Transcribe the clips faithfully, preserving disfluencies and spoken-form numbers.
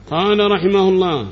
قال رحمه الله: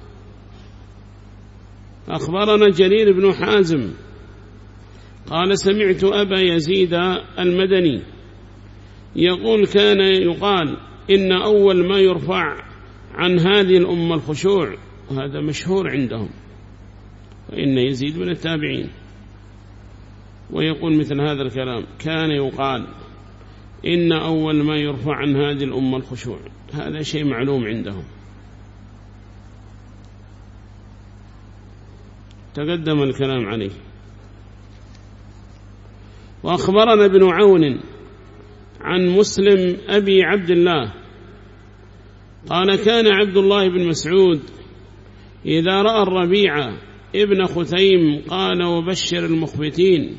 أخبرنا جرير بن حازم قال: سمعت أبا يزيد المدني يقول: كان يقال إن أول ما يرفع عن هذه الأمة الخشوع، وهذا مشهور عندهم، فإن يزيد من التابعين، ويقول مثل هذا الكلام: كان يقال إن أول ما يرفع عن هذه الأمة الخشوع، هذا شيء معلوم عندهم، تقدم الكلام عليه. وأخبرنا ابن عون عن مسلم أبي عبد الله قال: كان عبد الله بن مسعود إذا رأى الربيع ابن خثيم قال: وبشر المخبتين.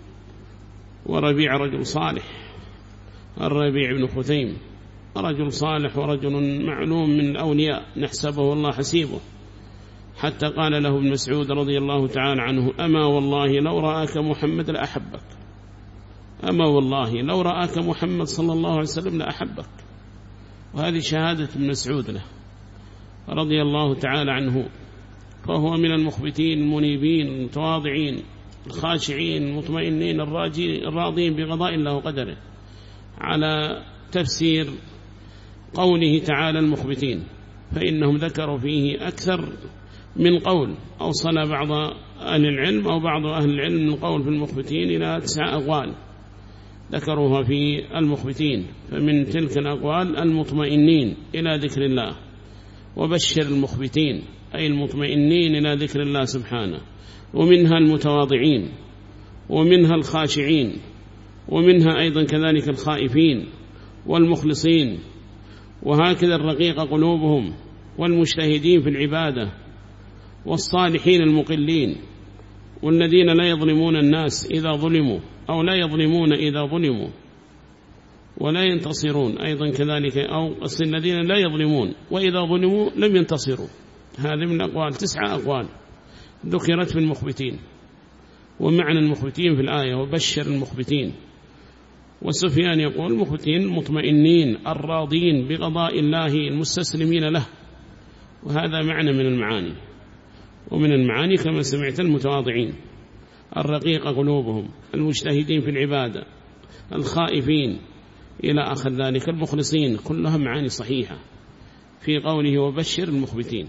وربيع رجل صالح، الربيع بن خثيم رجل صالح ورجل معلوم من الأولياء، نحسبه الله حسيبه، حتى قال له ابن مسعود رضي الله تعالى عنه: أما والله لو رآك محمد لأحبك، أما والله لو رآك محمد صلى الله عليه وسلم لأحبك. وهذه شهادة ابن مسعود له رضي الله تعالى عنه، فهو من المخبتين المنيبين المتواضعين الخاشعين المطمئنين الراضين بقضاء الله وقدره، على تفسير قوله تعالى المخبتين، فإنهم ذكروا فيه أكثر من قول، أوصل بعض أهل العلم أو بعض أهل العلم من قول في المخبتين إلى تسع أقوال ذكروها في المخبتين، فمن تلك الأقوال المطمئنين إلى ذكر الله، وبشر المخبتين أي المطمئنين إلى ذكر الله سبحانه، ومنها المتواضعين، ومنها الخاشعين، ومنها أيضا كذلك الخائفين والمخلصين، وهكذا الرقيق قلوبهم، والمجتهدين في العبادة، والصالحين المقلين، والذين لا يظلمون الناس إذا ظلموا، أو لا يظلمون إذا ظلموا ولا ينتصرون أيضا كذلك، أو الذين لا يظلمون وإذا ظلموا لم ينتصروا. هذه من أقوال، تسعة أقوال ذكرت في المخبتين، ومعنى المخبتين في الآية: وبشر المخبتين. وسفيان يقول: المخبتين المطمئنين الراضين بقضاء الله المستسلمين له، وهذا معنى من المعاني. ومن المعاني كما سمعت المتواضعين الرقيق قلوبهم، المجتهدين في العبادة، الخائفين إلى آخر ذلك، المخلصين، كلها معاني صحيحة في قوله وبشر المخبتين.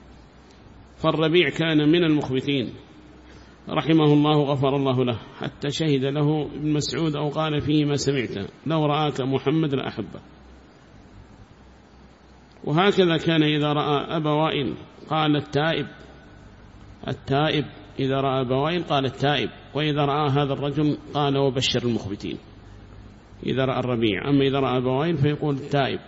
فالربيع كان من المخبتين رحمه الله غفر الله له، حتى شهد له ابن مسعود أو قال فيه ما سمعته: لو رآك محمد لأحبه. وهكذا كان إذا رأى أبا وائل قال التائب، التائب إذا رأى أبا وائل قال التائب، وإذا رأى هذا الرجل قال وبشر المخبتين إذا رأى الربيع. أما إذا رأى أبا وائل فيقول التائب.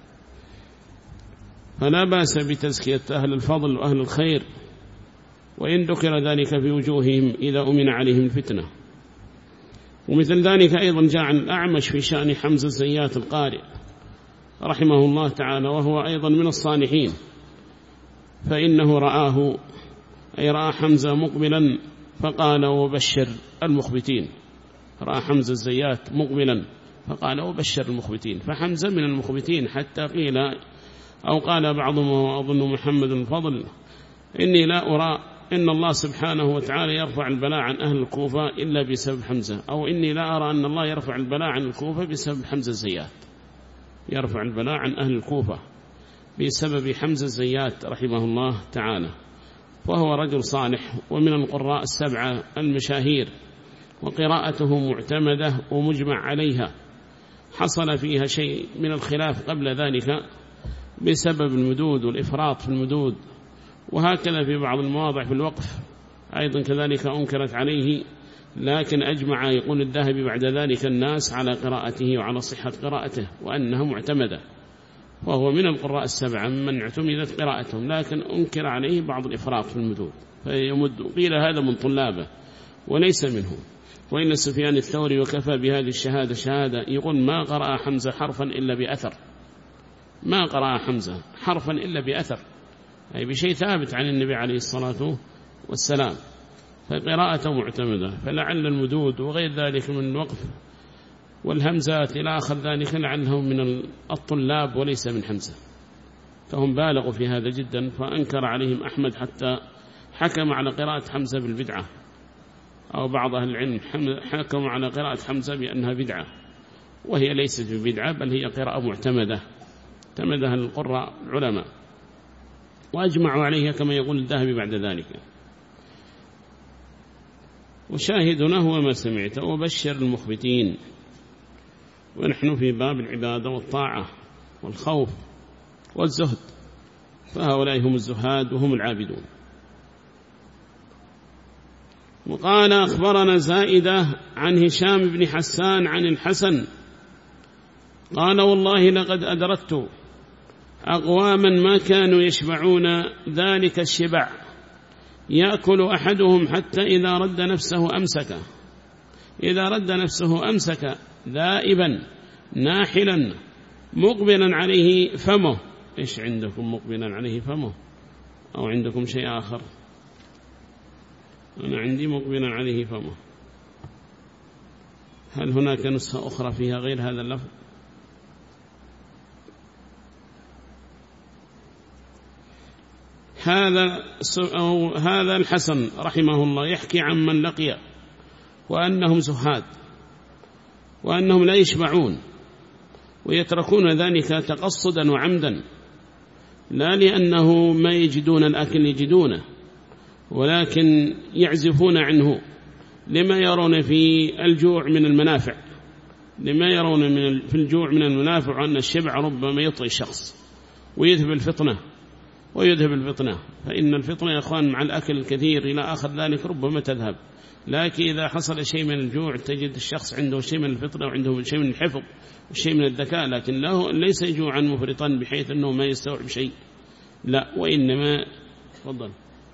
فلا بأس بتزكية أهل الفضل وأهل الخير، وإن ذكر ذلك في وجوههم إذا أمن عليهم الفتنة. ومثل ذلك أيضا جاء عن الأعمش في شأن حمزة الزيات القارئ رحمه الله تعالى، وهو أيضا من الصالحين، فإنه رآه أي رأى حمزة مقبلا فقال وبشر المخبتين، رأى حمزة الزيات مقبلا فقال وبشر المخبتين، فحمزة من المخبتين، حتى قيل أو قال بعضهم وأظن محمد الفضل: إني لا أرى إن الله سبحانه وتعالى يرفع البلاء عن أهل الكوفة إلا بسبب حمزة، أو إني لا أرى أن الله يرفع البلاء عن الكوفة بسبب حمزة الزيات، يرفع البلاء عن أهل الكوفة بسبب حمزة الزيات رحمه الله تعالى. وهو رجل صالح ومن القراء السبعة المشاهير، وقراءته معتمدة ومجمع عليها، حصل فيها شيء من الخلاف قبل ذلك بسبب المدود والإفراط في المدود، وهكذا في بعض المواضع في الوقف أيضا كذلك أنكرت عليه، لكن أجمع يقول الذهبي بعد ذلك الناس على قراءته وعلى صحة قراءته وأنها معتمدة، وهو من القراء السبعة من اعتمدت قراءتهم، لكن أنكر عليه بعض الإفراط في المدود فيمد، قيل هذا من طلابه وليس منه. وإن سفيان الثوري وكفى بهذه الشهادة شهادة، يقول ما قرأ حمزة حرفا إلا بأثر، ما قرأ حمزة حرفا إلا بأثر، أي بشيء ثابت عن النبي عليه الصلاة والسلام، فقراءته معتمدة. فلعل المدود وغير ذلك من الوقف والهمزات إلى آخر ذلك لعلهم من الطلاب وليس من حمزة، فهم بالغوا في هذا جدا، فأنكر عليهم أحمد حتى حكم على قراءة حمزة بالبدعة، أو بعض أهل العلم حكموا على قراءة حمزة بأنها بدعة، وهي ليست ببدعة بل هي قراءة معتمدة اعتمدها القراء العلماء، وأجمعوا عليها كما يقول الذهبي بعد ذلك. وشاهدنا هو ما سمعت وبشر المخبتين. ونحن في باب العبادة والطاعة والخوف والزهد، فهؤلاء هم الزهاد وهم العابدون. وقال أخبرنا زائدة عن هشام بن حسان عن الحسن قال والله لقد أدركت أقواما ما كانوا يشبعون ذلك الشبع، يأكل أحدهم حتى إذا رد نفسه أمسك إذا رد نفسه أمسك ذائبا ناحلا مقبلا عليه فمه. إيش عندكم مقبلا عليه فمه؟ أو عندكم شيء آخر؟ أنا عندي مقبلا عليه فمه. هل هناك نسخة أخرى فيها غير هذا اللفظ؟ هذا أو هذا الحسن رحمه الله يحكي عن من لقي وأنهم زهاد وأنهم لا يشبعون ويتركون ذلك تقصدا وعمدا، لا لأنه ما يجدون الأكل يجدونه، ولكن يعزفون عنه لما يرون في الجوع من المنافع لما يرون من في الجوع من المنافع، أن الشبع ربما يطغي الشخص ويذهب الفطنة ويذهب الفطنة فإن الفطنة يا أخوان مع الأكل الكثير إلى آخر ذلك ربما تذهب، لكن إذا حصل شيء من الجوع تجد الشخص عنده شيء من الفطنة وعنده شيء من الحفظ وشيء من الذكاء، لكن له ليس جوعا مفرطا بحيث أنه ما يستوعب شيء، لا، وإنما تفضل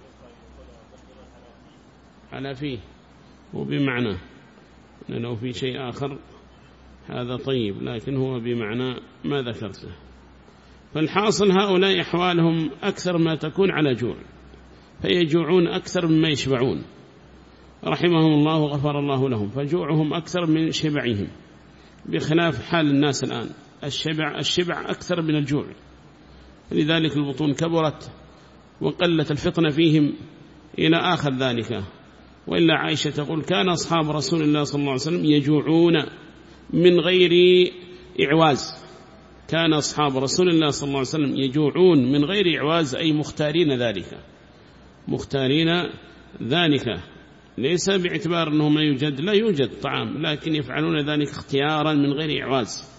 على فيه وبمعنى لو في شيء آخر هذا طيب، لكن هو بمعنى ما ذكرته. فالحاصل هؤلاء أحوالهم أكثر ما تكون على جوع، فيجوعون أكثر مما يشبعون رحمهم الله وغفر الله لهم، فجوعهم أكثر من شبعهم، بخلاف حال الناس الآن الشبع الشبع أكثر من الجوع، لذلك البطون كبرت وقلت الفطنة فيهم إلى آخر ذلك. وإلا عائشة تقول كان أصحاب رسول الله صلى الله عليه وسلم يجوعون من غير إعواز كان أصحاب رسول الله صلى الله عليه وسلم يجوعون من غير إعواز، أي مختارين ذلك مختارين ذلك ليس باعتبار أنه ما يوجد، لا يوجد طعام، لكن يفعلون ذلك اختيارا من غير إعواز،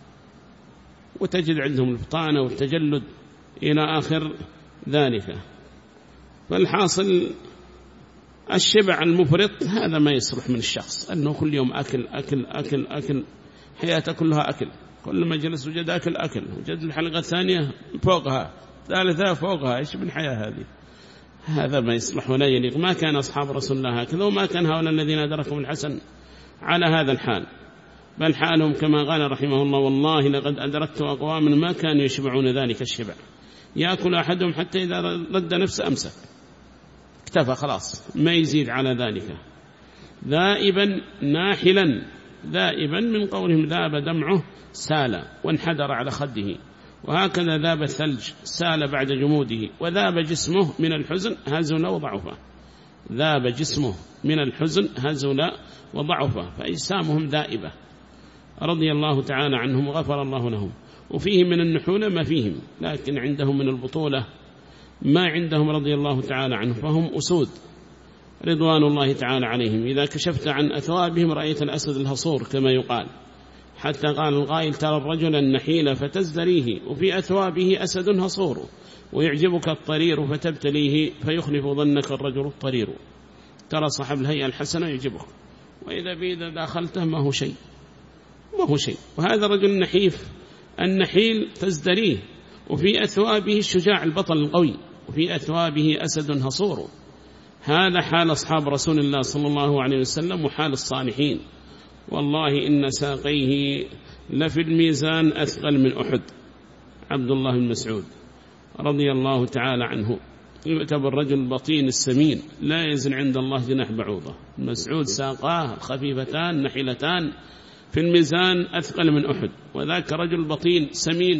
وتجد عندهم البطانة والتجلد إلى آخر ذلك. فالحاصل الشبع المفرط هذا ما يصلح من الشخص، أنه كل يوم أكل أكل أكل أكل حياته كلها أكل، كل ما جلس وجد أكل أكل، وجد الحلقة الثانية فوقها، ثالثة فوقها، إيش من حياة هذه؟ هذا ما يصلح ولا يليق. ما كان أصحاب رسول الله هكذا، وما كان هؤلاء الذين أدركهم الحسن على هذا الحال، بل حالهم كما قال رحمه الله والله لقد أدركت أقواما ما كانوا يشبعون ذلك الشبع، يأكل أحدهم حتى إذا رد نفسه أمسك، اكتفى خلاص ما يزيد على ذلك. ذائبا ناحلا، ذائبا من قولهم ذاب دمعه سال وانحدر على خده، وهكذا ذاب الثلج سال بعد جموده، وذاب جسمه من الحزن هزل وضعفه، ذاب جسمه من الحزن هزل وضعفه، فأجسامهم ذائبة رضي الله تعالى عنهم وغفر الله لهم. وفيهم من النحولة ما فيهم، لكن عندهم من البطولة ما عندهم رضي الله تعالى عنه، فهم أسود رضوان الله تعالى عليهم. إذا كشفت عن أثوابهم رأيت الأسد الهصور كما يقال، حتى قال القائل ترى الرجل النحيل فتزدريه وفي أثوابه أسد هصور، ويعجبك الطرير فتبتليه فيخلف ظنك الرجل الطرير. ترى صاحب الهيئة الحسنة يعجبك، وإذا بإذا داخلته ما هو شيء ما هو شيء. وهذا رجل النحيف النحيل تزدريه، وفي أثوابه الشجاع البطل القوي، وفي أثوابه أسد هصور. هذا حال أصحاب رسول الله صلى الله عليه وسلم وحال الصالحين. والله إن ساقيه لفي الميزان أثقل من أحد. عبد الله بن مسعود رضي الله تعالى عنه يعتبر الرجل البطين السمين لا يزن عند الله جناح بعوضة. مسعود ساقاه خفيفتان نحلتان في الميزان أثقل من أحد، وذاك رجل بطين سمين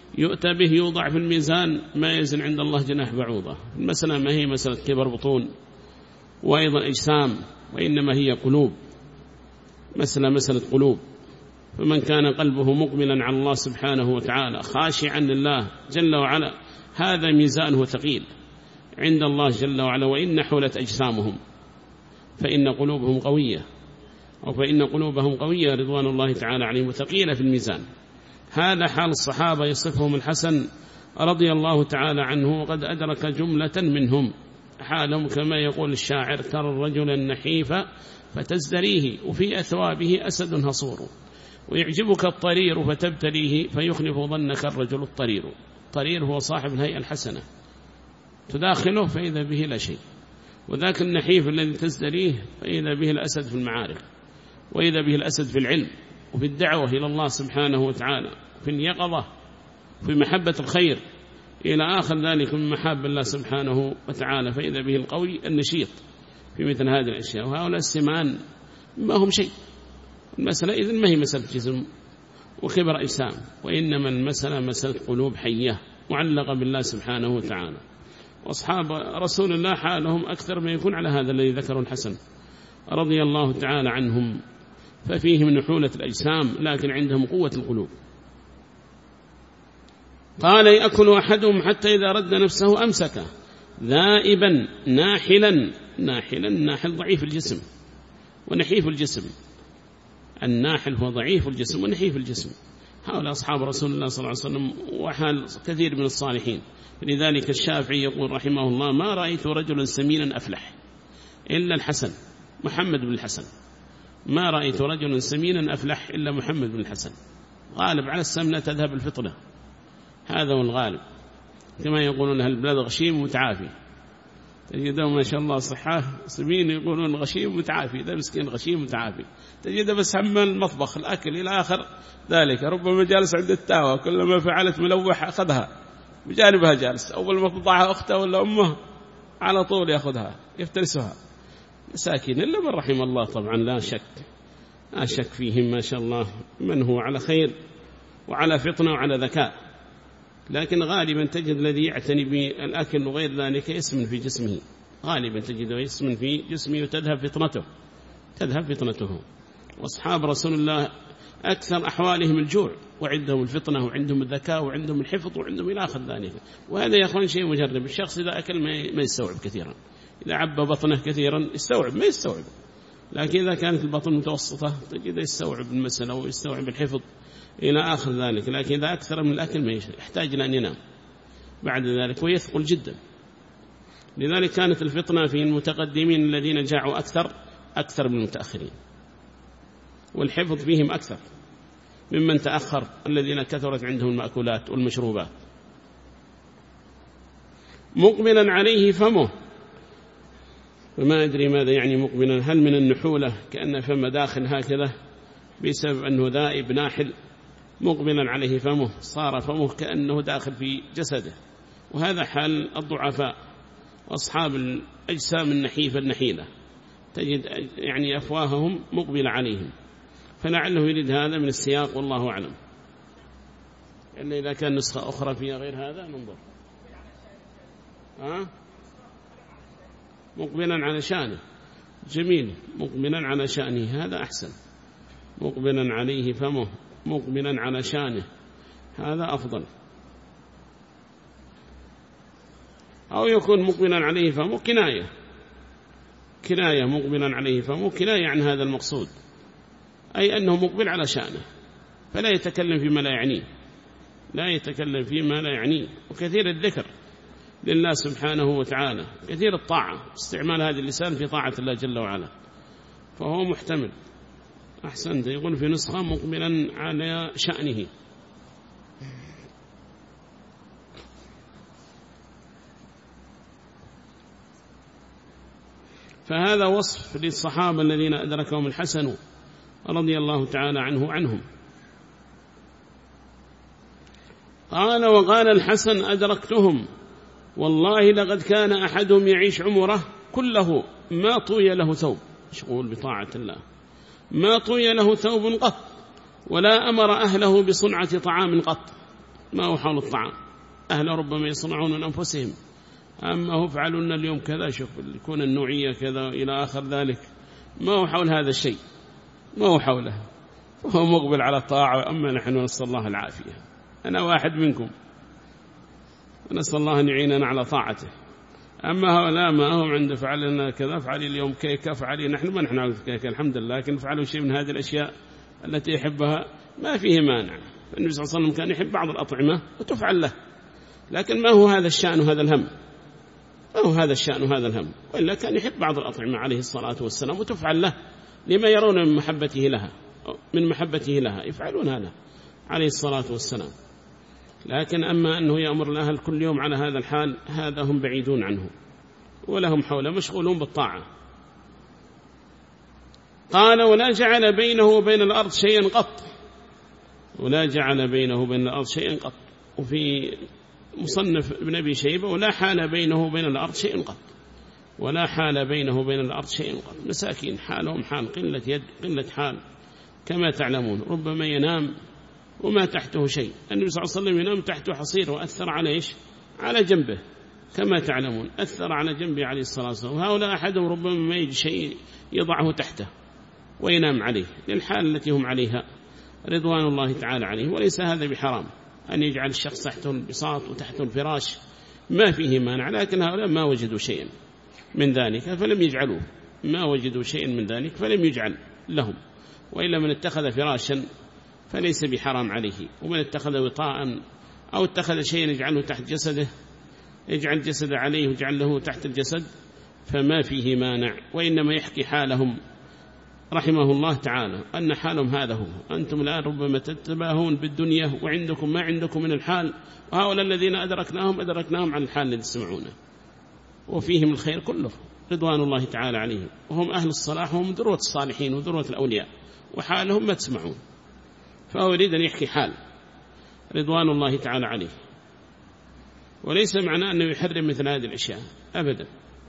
يؤتى به يوضع في الميزان ما يزن عند الله جناح بعوضة. المسألة ما هي مسألة كبر بطون وأيضا أجسام، وإنما هي قلوب، مسألة مسألة قلوب. فمن كان قلبه مقبلا على الله سبحانه وتعالى خاشعا لله جل وعلا هذا ميزانه ثقيل عند الله جل وعلا. وإن حولت أجسامهم فإن قلوبهم قوية، أو فإن قلوبهم قوية رضوان الله تعالى عليهم ثقيلة في الميزان. هذا حال الصحابة يصفهم الحسن رضي الله تعالى عنه، وقد أدرك جملة منهم حالهم كما يقول الشاعر: ترى الرجل النحيف فتزدريه وفي أثوابه أسد هصور، ويعجبك الطرير فتبتليه فيخلف ظنك الرجل الطرير. الطرير هو صاحب الهيئة الحسنة، تداخله فإذا به لا شيء، وذاك النحيف الذي تزدريه فإذا به الأسد في المعارك، وإذا به الأسد في العلم وفي الدعوة إلى الله سبحانه وتعالى، في اليقظة، في محبة الخير إلى آخر ذلك من محاب الله سبحانه وتعالى، فإذا به القوي النشيط في مثل هذه الأشياء. وهؤلاء السمان ما هم شيء. المسألة إذن ما هي مسألة جسم وكبر أجسام، وإنما المسألة مسألة قلوب حية معلقة بالله سبحانه وتعالى. وأصحاب رسول الله حالهم أكثر ما يكون على هذا الذي ذكره الحسن رضي الله تعالى عنهم، ففيهم نحولة الأجسام لكن عندهم قوة القلوب. قال: يأكل أحدهم حتى إذا رد نفسه أمسك ذائبا ناحلا. ناحلا الناحل ضعيف الجسم ونحيف الجسم، الناحل هو ضعيف الجسم ونحيف الجسم. هؤلاء أصحاب رسول الله صلى الله عليه وسلم وحال كثير من الصالحين. لذلك الشافعي يقول رحمه الله: ما رأيت رجلا سمينا أفلح إلا الحسن محمد بن الحسن. ما رأيت رجلا سمينا أفلح إلا محمد بن الحسن. غالب على السمنة تذهب الفطنة، هذا هو الغالب. كما يقولون هالبلاد غشيم متعافي، تجده ما شاء الله صحاه سمين، يقولون غشيم متعافي، ذا مسكين غشيم متعافي، تجده بس هم المطبخ الأكل إلى آخر ذلك. ربما جالس عند التاوى كلما فعلت ملوح أخذها بجانبها جالس، أول ما تضعها أخته ولا أمه على طول يأخذها يفترسها. مساكين إلا من رحم الله طبعا، لا شك لا شك فيهم ما شاء الله من هو على خير وعلى فطنة وعلى ذكاء. لكن غالبا تجد الذي يعتني بالأكل وغير ذلك يسمن في جسمه، غالبا تجده يسمن في جسمه وتذهب فطنته تذهب فطنته. وأصحاب رسول الله أكثر أحوالهم الجوع، وعندهم الفطنة وعندهم الذكاء وعندهم الحفظ وعندهم إلى آخر ذلك. وهذا يا أخوان شيء مجرب. الشخص إذا أكل ما يستوعب كثيرا، إذا عبى بطنه كثيرا يستوعب ما يستوعب، لكن إذا كانت البطن متوسطة تجد يستوعب المسألة ويستوعب الحفظ إلى آخر ذلك. لكن إذا أكثر من الأكل ما يحتاج لأن ينام بعد ذلك ويثقل جدا. لذلك كانت الفطنة في المتقدمين الذين جاعوا أكثر أكثر من المتأخرين، والحفظ فيهم أكثر ممن تأخر الذين كثرت عندهم المأكولات والمشروبات. مقبلا عليه فمه، وما أدري ماذا يعني مقبلا، هل من النحولة كأن فم داخل هكذا بسبب أنه ذائب ناحل؟ مقبلا عليه فمه، صار فمه كأنه داخل في جسده. وهذا حال الضعفاء وأصحاب الأجسام النحيفة النحيلة، تجد يعني أفواههم مقبل عليهم، فلعله يريد هذا من السياق والله أعلم. إلا إذا كان نسخة أخرى فيها غير هذا ننظر. ها؟ مقبلا على شأنه، جميل، مقبلا على شأنه، هذا أحسن. مقبلا عليه فمه، مقبلا على شأنه، هذا أفضل. أو يكون مقبلا عليه فمه كناية، كناية مقبلا عليه فمه كناية عن هذا المقصود، أي أنه مقبل على شأنه، فلا يتكلم فيما لا يعنيه، لا يتكلم فيما لا يعنيه. وكثير الذكر لله سبحانه وتعالى، كثير الطاعة، استعمال هذا اللسان في طاعة الله جل وعلا، فهو محتمل. أحسنت، يقول في نسخة مقبلا على شأنه. فهذا وصف للصحابة الذين أدركهم الحسن رضي الله تعالى عنه عنهم. قال: وقال الحسن: أدركتهم والله لقد كان أحدهم يعيش عمره كله ما طوي له ثوب، مشغول بطاعة الله، ما طوي له ثوب قط، ولا أمر أهله بصنعة طعام قط. ما هو حول الطعام. أهل ربما يصنعون من أنفسهم، أما هو فعلوا اليوم كذا، شوف يكون النوعية كذا إلى آخر ذلك، ما هو حول هذا الشيء، ما هو حوله، وهو مقبل على الطاعة. أما نحن نسأل الله العافية، أنا واحد منكم، نسأل الله أن يعيننا على طاعته. أما هؤلاء ما هم عنده فعلنا كذا، فعلي اليوم كيكة، فعلي نحن ما نحن عارف كيكة الحمد لله، لكن فعلوا شيء من هذه الأشياء التي يحبها ما فيه مانع. النبي صلى الله عليه وسلم كان يحب بعض الأطعمة وتفعل له، لكن ما هو هذا الشأن وهذا الهم، ما هو هذا الشأن وهذا الهم، وإلا كان يحب بعض الأطعمة عليه الصلاة والسلام وتفعل له لما يرون من محبته لها، من محبته لها يفعلون هذا عليه الصلاة والسلام. لكن أما أنه يأمر الأهل كل يوم على هذا الحال، هذا هم بعيدون عنه ولهم حوله مشغولون بالطاعة. قال ولا جعل بينه وبين الأرض شيئا قط، ولا جعل بينه وبين الأرض شيئا قط. وفي مصنف ابن أبي شيبة ولا حال بينه وبين الأرض شيئا قط، ولا حال بينه وبين الأرض شيئا قط. مساكين حالهم حال قلة يد قلة حال كما تعلمون، ربما ينام وما تحته شيء. النبي صلى الله عليه وسلم ينام تحته حصير وأثر على إيش؟ على جنبه كما تعلمون، أثر على جنبه عليه الصلاة والسلام. وهؤلاء أحدهم ربما ما يجي شيء يضعه تحته وينام عليه للحال التي هم عليها رضوان الله تعالى عليه. وليس هذا بحرام أن يجعل الشخص تحته البساط وتحته الفراش، ما فيه مانع، لكن هؤلاء ما وجدوا شيئا من ذلك فلم يجعلوه، ما وجدوا شيئا من ذلك فلم يجعل لهم. وإلا من اتخذ فراشا فليس بحرام عليه، ومن اتخذ وطاء أو اتخذ شيئا يجعله تحت جسده، يجعل جسد عليه ويجعل له تحت الجسد، فما فيه مانع. وإنما يحكي حالهم رحمه الله تعالى أن حالهم هذا هو. أنتم الآن ربما تتباهون بالدنيا وعندكم ما عندكم من الحال، وهؤلاء الذين أدركناهم أدركناهم عن الحال الذي تسمعونه، وفيهم الخير كله رضوان الله تعالى عليهم، وهم أهل الصلاح وهم ذروة الصالحين وذروة الأولياء، وحالهم ما تسمعون. فهو يريد أن يحكي حال رضوان الله تعالى عليه، وليس معناه أنه يحرم مثل هذه الأشياء أبدا.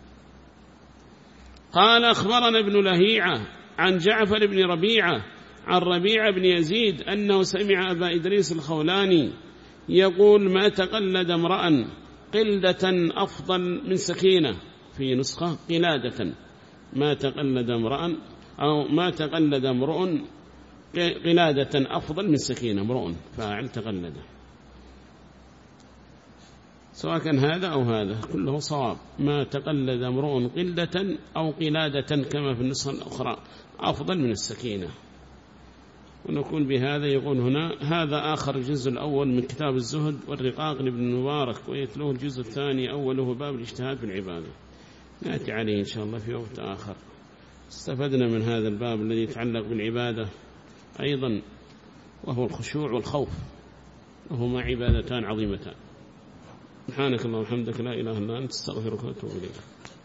قال أخبرنا ابن لهيعة عن جعفر بن ربيعة عن ربيعة بن يزيد أنه سمع أبا إدريس الخولاني يقول ما تقلد امرأ قلدة أفضل من سكينة، في نسخة قلادة، ما تقلد امرأ أو ما تقلد امرؤ قلادة أفضل من سكينة، امرؤ فاعل تقلد، سواء كان هذا أو هذا كله صواب. ما تقلد امرؤ قلدة أو قلادة كما في النسخة الأخرى أفضل من السكينة. ونقول بهذا يقول هنا هذا آخر الجزء الأول من كتاب الزهد والرقاق لابن المبارك، ويتلوه الجزء الثاني أوله باب الاجتهاد في العبادة، نأتي عليه إن شاء الله في وقت آخر. استفدنا من هذا الباب الذي يتعلق بالعبادة أيضا، وهو الخشوع والخوف، وهما عبادتان عظيمتان. سبحانك اللهم وبحمدك لا إله إلا أنت استغفرك وأتوب إليك.